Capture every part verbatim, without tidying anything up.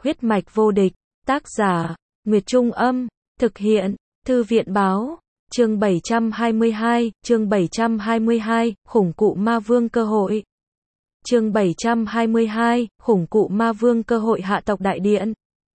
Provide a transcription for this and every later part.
Huyết mạch vô địch, tác giả, Nguyệt Trung Âm, thực hiện, Thư viện Báo, chương bảy trăm hai mươi hai, chương bảy trăm hai mươi hai, khủng cụ ma vương cơ hội. Chương bảy trăm hai mươi hai, khủng cụ ma vương cơ hội hạ tộc đại điện.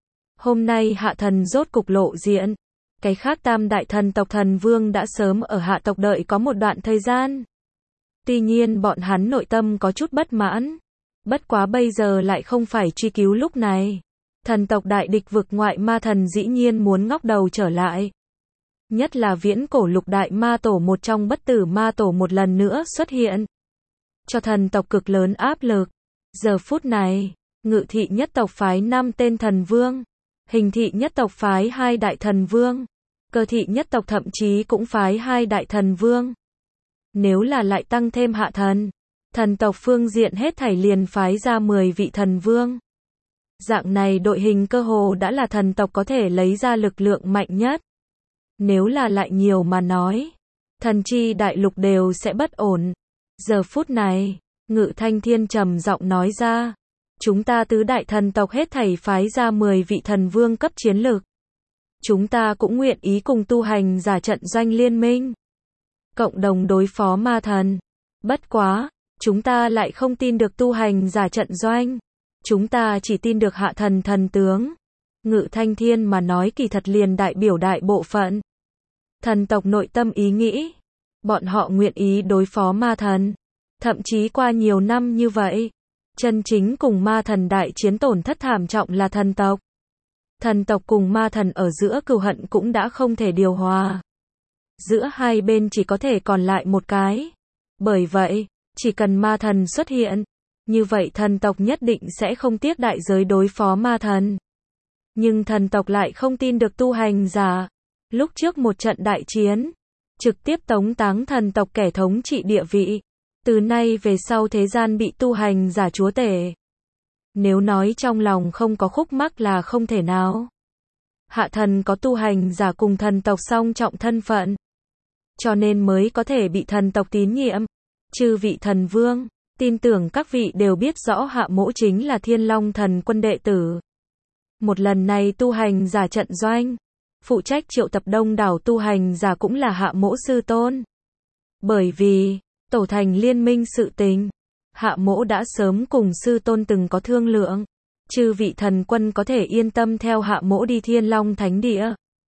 Hôm nay hạ thần rốt cục lộ diện. Cái khác tam đại thần tộc thần vương đã sớm ở hạ tộc đợi có một đoạn thời gian. Tuy nhiên bọn hắn nội tâm có chút bất mãn. Bất quá bây giờ lại không phải truy cứu lúc này. Thần tộc đại địch vực ngoại ma thần dĩ nhiên muốn ngóc đầu trở lại. Nhất là viễn cổ lục đại ma tổ một trong bất tử ma tổ một lần nữa xuất hiện. Cho thần tộc cực lớn áp lực. Giờ phút này, Ngự thị nhất tộc phái năm tên thần vương. Hình thị nhất tộc phái hai đại thần vương. Cơ thị nhất tộc thậm chí cũng phái hai đại thần vương. Nếu là lại tăng thêm hạ thần, thần tộc phương diện hết thảy liền phái ra mười vị thần vương. Dạng này đội hình cơ hồ đã là thần tộc có thể lấy ra lực lượng mạnh nhất. Nếu là lại nhiều mà nói, thần chi đại lục đều sẽ bất ổn. Giờ phút này, Ngự Thanh Thiên trầm giọng nói ra, chúng ta tứ đại thần tộc hết thảy phái ra mười vị thần vương cấp chiến lực. Chúng ta cũng nguyện ý cùng tu hành giả trận doanh liên minh, cộng đồng đối phó ma thần. Bất quá, chúng ta lại không tin được tu hành giả trận doanh. Chúng ta chỉ tin được hạ thần thần tướng. Ngự Thanh Thiên mà nói kỳ thật liền đại biểu đại bộ phận thần tộc nội tâm ý nghĩ. Bọn họ nguyện ý đối phó ma thần. Thậm chí qua nhiều năm như vậy, chân chính cùng ma thần đại chiến tổn thất thảm trọng là thần tộc. Thần tộc cùng ma thần ở giữa cừu hận cũng đã không thể điều hòa. Giữa hai bên chỉ có thể còn lại một cái. Bởi vậy, chỉ cần ma thần xuất hiện, như vậy thần tộc nhất định sẽ không tiếc đại giới đối phó ma thần. Nhưng thần tộc lại không tin được tu hành giả. Lúc trước một trận đại chiến, trực tiếp tống táng thần tộc kẻ thống trị địa vị. Từ nay về sau thế gian bị tu hành giả chúa tể. Nếu nói trong lòng không có khúc mắc là không thể nào. Hạ thần có tu hành giả cùng thần tộc song trọng thân phận, cho nên mới có thể bị thần tộc tín nhiệm. Chư vị thần vương, tin tưởng các vị đều biết rõ hạ mỗ chính là Thiên Long thần quân đệ tử. Một lần này tu hành giả trận doanh, phụ trách triệu tập đông đảo tu hành giả cũng là hạ mỗ sư tôn. Bởi vì, tổ thành liên minh sự tình, hạ mỗ đã sớm cùng sư tôn từng có thương lượng. Chư vị thần quân có thể yên tâm theo hạ mỗ đi Thiên Long thánh địa.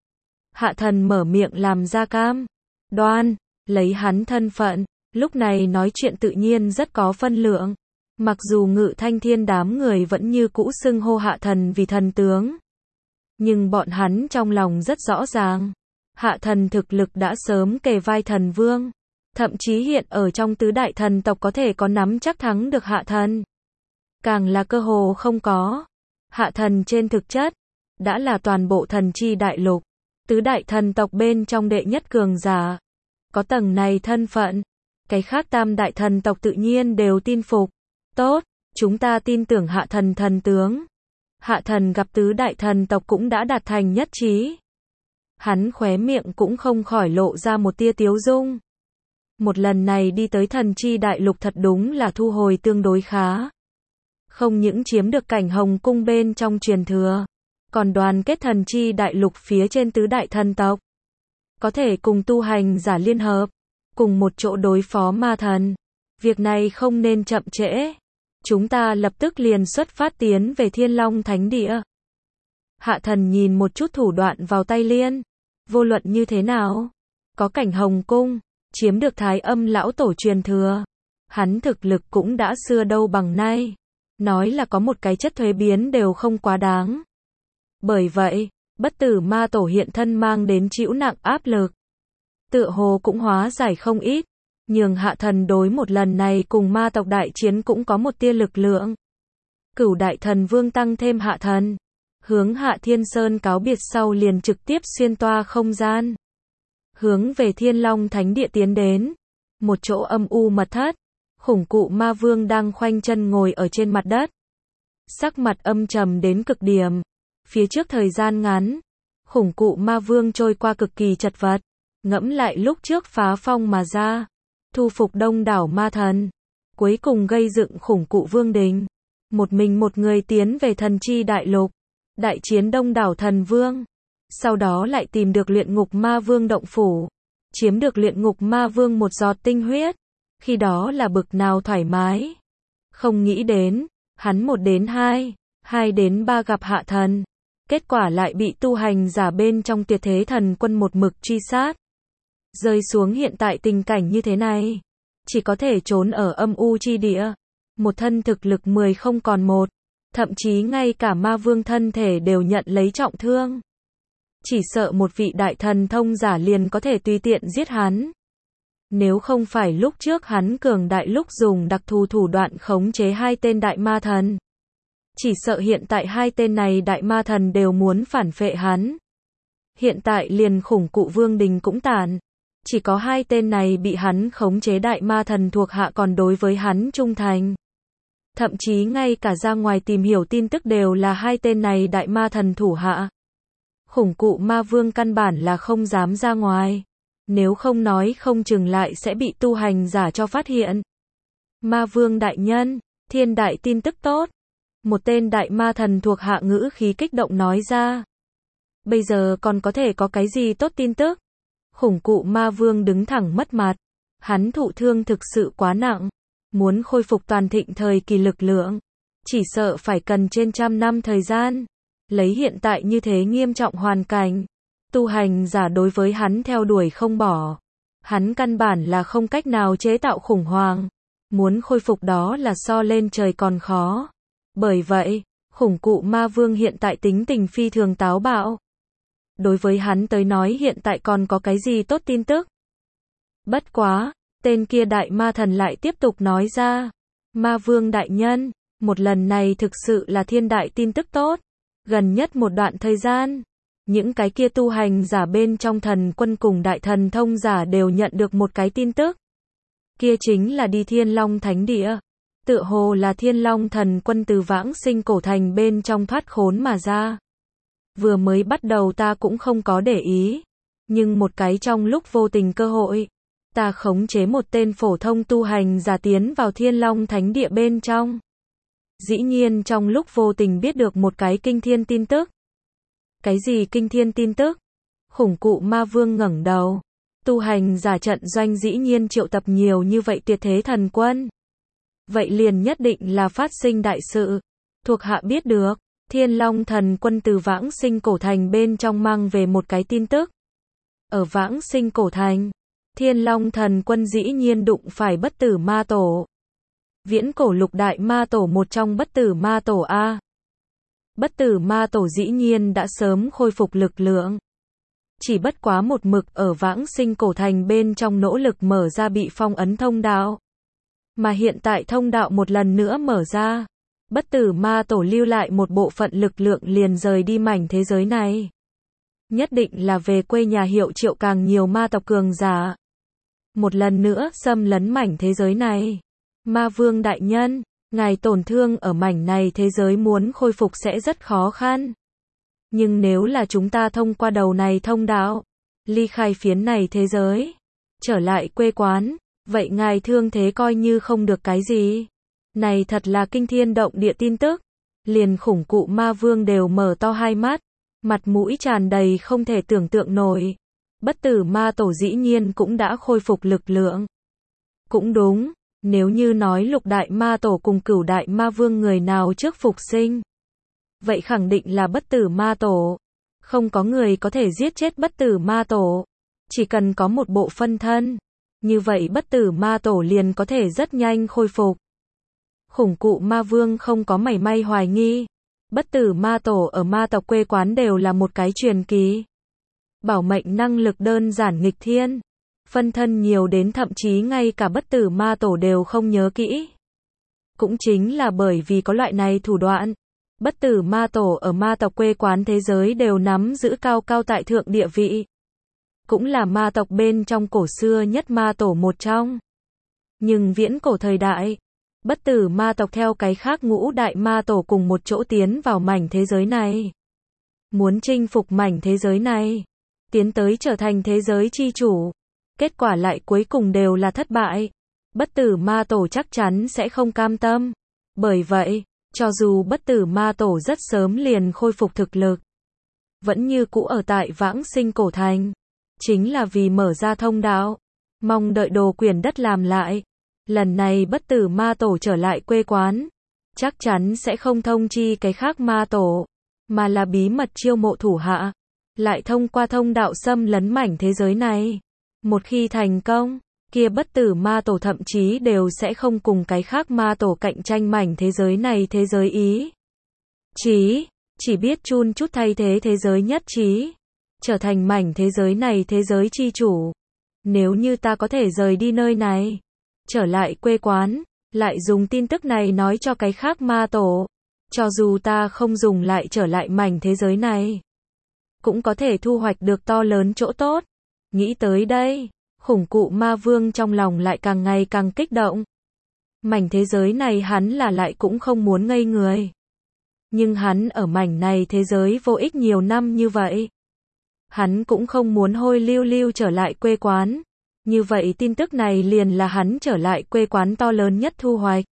Hạ thần mở miệng làm ra cam đoan, lấy hắn thân phận, lúc này nói chuyện tự nhiên rất có phân lượng. Mặc dù Ngự Thanh Thiên đám người vẫn như cũ xưng hô hạ thần vì thần tướng, nhưng bọn hắn trong lòng rất rõ ràng, hạ thần thực lực đã sớm kề vai thần vương. Thậm chí hiện ở trong tứ đại thần tộc có thể có nắm chắc thắng được hạ thần. Càng là cơ hồ không có. Hạ thần trên thực chất, đã là toàn bộ thần chi đại lục. Tứ đại thần tộc bên trong đệ nhất cường giả. Có tầng này thân phận. Cái khác tam đại thần tộc tự nhiên đều tin phục. Tốt, chúng ta tin tưởng hạ thần thần tướng. Hạ thần gặp tứ đại thần tộc cũng đã đạt thành nhất trí. Hắn khóe miệng cũng không khỏi lộ ra một tia tiếu dung. Một lần này đi tới thần chi đại lục thật đúng là thu hồi tương đối khá. Không những chiếm được cảnh hồng cung bên trong truyền thừa, còn đoàn kết thần chi đại lục phía trên tứ đại thần tộc. Có thể cùng tu hành giả liên hợp, cùng một chỗ đối phó ma thần. Việc này không nên chậm trễ. Chúng ta lập tức liền xuất phát tiến về Thiên Long thánh địa. Hạ thần nhìn một chút thủ đoạn vào tay liên. Vô luận như thế nào, có cảnh hồng cung, chiếm được thái âm lão tổ truyền thừa, hắn thực lực cũng đã xưa đâu bằng nay. Nói là có một cái chất thuế biến đều không quá đáng. Bởi vậy, bất tử ma tổ hiện thân mang đến chịu nặng áp lực. Tựa hồ cũng hóa giải không ít. Nhường hạ thần đối một lần này cùng ma tộc đại chiến cũng có một tia lực lượng. Cửu đại thần vương tăng thêm hạ thần. Hướng Hạ Thiên Sơn cáo biệt sau liền trực tiếp xuyên toa không gian. Hướng về Thiên Long thánh địa tiến đến. Một chỗ âm u mật thất. Khủng cụ ma vương đang khoanh chân ngồi ở trên mặt đất. Sắc mặt âm trầm đến cực điểm. Phía trước thời gian ngắn, khủng cụ ma vương trôi qua cực kỳ chật vật. Ngẫm lại lúc trước phá phong mà ra, thu phục đông đảo ma thần, cuối cùng gây dựng khủng cụ vương đình. Một mình một người tiến về thần chi đại lục. đại chiến đông đảo thần vương. Sau đó lại tìm được luyện ngục ma vương động phủ, chiếm được luyện ngục ma vương một giọt tinh huyết. Khi đó là bực nào thoải mái. Không nghĩ đến, hắn một đến hai, hai đến ba gặp hạ thần. Kết quả lại bị tu hành giả bên trong tuyệt thế thần quân một mực truy sát. Rơi xuống hiện tại tình cảnh như thế này. Chỉ có thể trốn ở âm u chi địa. Một thân thực lực mười không còn một. Thậm chí ngay cả ma vương thân thể đều nhận lấy trọng thương. Chỉ sợ một vị đại thần thông giả liền có thể tùy tiện giết hắn. Nếu không phải lúc trước hắn cường đại lúc dùng đặc thù thủ đoạn khống chế hai tên đại ma thần. Chỉ sợ hiện tại hai tên này đại ma thần đều muốn phản phệ hắn. Hiện tại liền khủng cụ vương đình cũng tàn. Chỉ có hai tên này bị hắn khống chế đại ma thần thuộc hạ còn đối với hắn trung thành. Thậm chí ngay cả ra ngoài tìm hiểu tin tức đều là hai tên này đại ma thần thủ hạ. Khủng cụ ma vương căn bản là không dám ra ngoài. Nếu không nói không chừng lại sẽ bị tu hành giả cho phát hiện. Ma vương đại nhân, thiên đại tin tức tốt. Một tên đại ma thần thuộc hạ ngữ khí kích động nói ra. Bây giờ còn có thể có cái gì tốt tin tức? Khủng cụ ma vương đứng thẳng mất mặt. Hắn thụ thương thực sự quá nặng. Muốn khôi phục toàn thịnh thời kỳ lực lượng. Chỉ sợ phải cần trên trăm năm thời gian. Lấy hiện tại như thế nghiêm trọng hoàn cảnh. Tu hành giả đối với hắn theo đuổi không bỏ. Hắn căn bản là không cách nào chế tạo khủng hoảng. Muốn khôi phục đó là so lên trời còn khó. Bởi vậy, khủng cụ ma vương hiện tại tính tình phi thường táo bạo. Đối với hắn tới nói hiện tại còn có cái gì tốt tin tức. Bất quá, tên kia đại ma thần lại tiếp tục nói ra. Ma vương đại nhân, một lần này thực sự là thiên đại tin tức tốt. Gần nhất một đoạn thời gian, những cái kia tu hành giả bên trong thần quân cùng đại thần thông giả đều nhận được một cái tin tức. Kia chính là đi Thiên Long Thánh Địa. Tựa hồ là Thiên Long thần quân từ vãng sinh cổ thành bên trong thoát khốn mà ra. Vừa mới bắt đầu ta cũng không có để ý. Nhưng một cái trong lúc vô tình cơ hội, ta khống chế một tên phổ thông tu hành giả tiến vào Thiên Long Thánh Địa bên trong. Dĩ nhiên trong lúc vô tình biết được một cái kinh thiên tin tức. Cái gì kinh thiên tin tức? Khủng cụ ma vương ngẩng đầu. Tu hành giả trận doanh dĩ nhiên triệu tập nhiều như vậy tuyệt thế thần quân. Vậy liền nhất định là phát sinh đại sự. Thuộc hạ biết được, Thiên Long thần quân từ vãng sinh cổ thành bên trong mang về một cái tin tức. Ở vãng sinh cổ thành, Thiên Long thần quân dĩ nhiên đụng phải bất tử ma tổ. Viễn cổ lục đại ma tổ một trong bất tử ma tổ A. Bất tử ma tổ dĩ nhiên đã sớm khôi phục lực lượng. Chỉ bất quá một mực ở vãng sinh cổ thành bên trong nỗ lực mở ra bị phong ấn thông đạo. Mà hiện tại thông đạo một lần nữa mở ra. Bất tử ma tổ lưu lại một bộ phận lực lượng liền rời đi mảnh thế giới này. Nhất định là về quê nhà hiệu triệu càng nhiều ma tộc cường giả. Một lần nữa xâm lấn mảnh thế giới này. Ma vương đại nhân, ngài tổn thương ở mảnh này thế giới muốn khôi phục sẽ rất khó khăn. Nhưng nếu là chúng ta thông qua đầu này thông đạo, ly khai phiến này thế giới, trở lại quê quán, vậy ngài thương thế coi như không được cái gì. Này thật là kinh thiên động địa tin tức. Liền khủng cụ ma vương đều mở to hai mắt, mặt mũi tràn đầy không thể tưởng tượng nổi. Bất tử ma tổ dĩ nhiên cũng đã khôi phục lực lượng. Cũng đúng, nếu như nói lục đại ma tổ cùng cửu đại ma vương người nào trước phục sinh, vậy khẳng định là bất tử ma tổ. Không có người có thể giết chết bất tử ma tổ. Chỉ cần có một bộ phân thân, như vậy bất tử ma tổ liền có thể rất nhanh khôi phục. Khủng cụ ma vương không có mảy may hoài nghi. Bất tử ma tổ ở ma tộc quê quán đều là một cái truyền kỳ. Bảo mệnh năng lực đơn giản nghịch thiên. Phân thân nhiều đến thậm chí ngay cả bất tử ma tổ đều không nhớ kỹ. Cũng chính là bởi vì có loại này thủ đoạn. Bất tử ma tổ ở ma tộc quê quán thế giới đều nắm giữ cao cao tại thượng địa vị. Cũng là ma tộc bên trong cổ xưa nhất ma tổ một trong. Nhưng viễn cổ thời đại, bất tử ma tộc theo cái khác ngũ đại ma tổ cùng một chỗ tiến vào mảnh thế giới này. Muốn chinh phục mảnh thế giới này, tiến tới trở thành thế giới chi chủ. Kết quả lại cuối cùng đều là thất bại. Bất tử ma tổ chắc chắn sẽ không cam tâm. Bởi vậy, Cho dù bất tử ma tổ rất sớm liền khôi phục thực lực, vẫn như cũ ở tại vãng sinh cổ thành, chính là vì mở ra thông đạo, mong đợi đồ quyển đất làm lại. Lần này bất tử ma tổ trở lại quê quán, chắc chắn sẽ không thông chi cái khác ma tổ, mà là bí mật chiêu mộ thủ hạ, lại thông qua thông đạo xâm lấn mảnh thế giới này. Một khi thành công, kia bất tử ma tổ thậm chí đều sẽ không cùng cái khác ma tổ cạnh tranh mảnh thế giới này thế giới ý. Chí, chỉ biết chun chút thay thế thế giới nhất trí, trở thành mảnh thế giới này thế giới chi chủ. Nếu như ta có thể rời đi nơi này, trở lại quê quán, lại dùng tin tức này nói cho cái khác ma tổ, cho dù ta không dùng lại trở lại mảnh thế giới này, cũng có thể thu hoạch được to lớn chỗ tốt. Nghĩ tới đây, khủng cụ ma vương trong lòng lại càng ngày càng kích động. Mảnh thế giới này hắn là lại cũng không muốn ngây người. Nhưng hắn ở mảnh này thế giới vô ích nhiều năm như vậy. Hắn cũng không muốn hôi lưu lưu trở lại quê quán. Như vậy tin tức này liền là hắn trở lại quê quán to lớn nhất thu hoạch.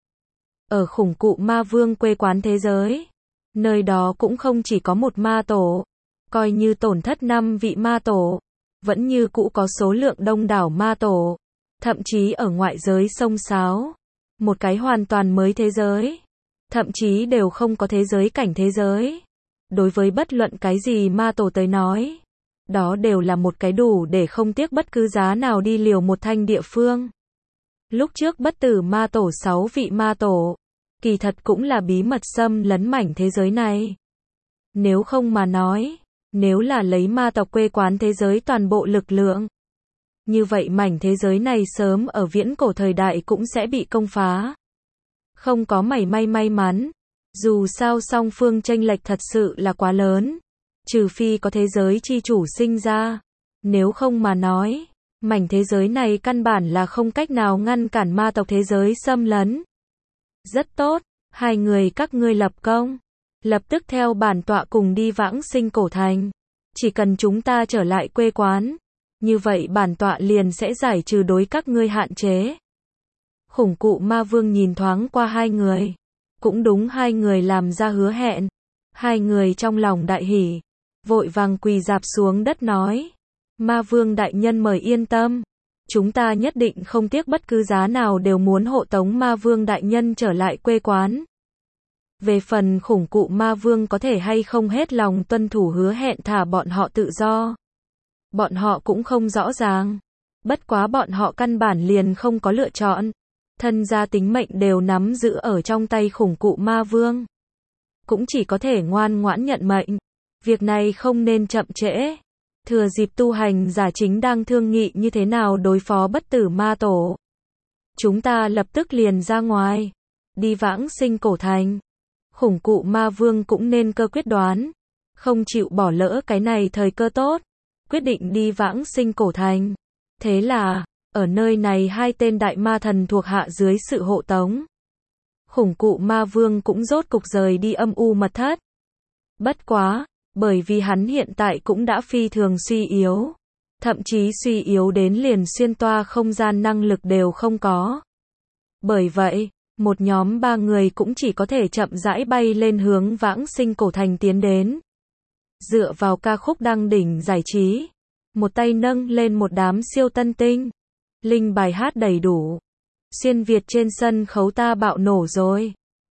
Ở khủng cụ ma vương quê quán thế giới, nơi đó cũng không chỉ có một ma tổ, coi như tổn thất năm vị ma tổ, vẫn như cũ có số lượng đông đảo ma tổ, thậm chí ở ngoại giới sông sáo, một cái hoàn toàn mới thế giới, thậm chí đều không có thế giới cảnh thế giới. Đối với bất luận cái gì ma tổ tới nói, đó đều là một cái đủ để không tiếc bất cứ giá nào đi liều một thanh địa phương. Lúc trước bất tử ma tổ sáu vị ma tổ, kỳ thật cũng là bí mật xâm lấn mảnh thế giới này. Nếu không mà nói, nếu là lấy ma tộc quê quán thế giới toàn bộ lực lượng, như vậy mảnh thế giới này sớm ở viễn cổ thời đại cũng sẽ bị công phá. Không có mảy may may mắn, dù sao song phương chênh lệch thật sự là quá lớn, trừ phi có thế giới chi chủ sinh ra, nếu không mà nói, mảnh thế giới này căn bản là không cách nào ngăn cản ma tộc thế giới xâm lấn. Rất tốt, hai người các ngươi lập công, lập tức theo bản tọa cùng đi vãng sinh cổ thành. Chỉ cần chúng ta trở lại quê quán, như vậy bản tọa liền sẽ giải trừ đối các ngươi hạn chế. Khủng cụ ma vương nhìn thoáng qua hai người, cũng đúng hai người làm ra hứa hẹn. Hai người trong lòng đại hỉ, vội vàng quỳ rạp xuống đất nói, ma vương đại nhân mời yên tâm, chúng ta nhất định không tiếc bất cứ giá nào đều muốn hộ tống ma vương đại nhân trở lại quê quán. Về phần khủng cụ ma vương có thể hay không hết lòng tuân thủ hứa hẹn thả bọn họ tự do, bọn họ cũng không rõ ràng. Bất quá bọn họ căn bản liền không có lựa chọn, thân gia tính mệnh đều nắm giữ ở trong tay khủng cụ ma vương, cũng chỉ có thể ngoan ngoãn nhận mệnh. Việc này không nên chậm trễ. Thừa dịp tu hành giả chính đang thương nghị như thế nào đối phó bất tử ma tổ, chúng ta lập tức liền ra ngoài, đi vãng sinh cổ thành. Khủng cụ ma vương cũng nên cơ quyết đoán, không chịu bỏ lỡ cái này thời cơ tốt, quyết định đi vãng sinh cổ thành. Thế là, ở nơi này hai tên đại ma thần thuộc hạ dưới sự hộ tống, khủng cụ ma vương cũng rốt cục rời đi âm u mật thất. Bất quá, bởi vì hắn hiện tại cũng đã phi thường suy yếu, thậm chí suy yếu đến liền xuyên toa không gian năng lực đều không có. Bởi vậy, một nhóm ba người cũng chỉ có thể chậm rãi bay lên hướng vãng sinh cổ thành tiến đến. Dựa vào ca khúc đăng đỉnh giải trí, một tay nâng lên một đám siêu tân tinh, linh bài hát đầy đủ. Xuyên Việt trên sân khấu ta bạo nổ rồi.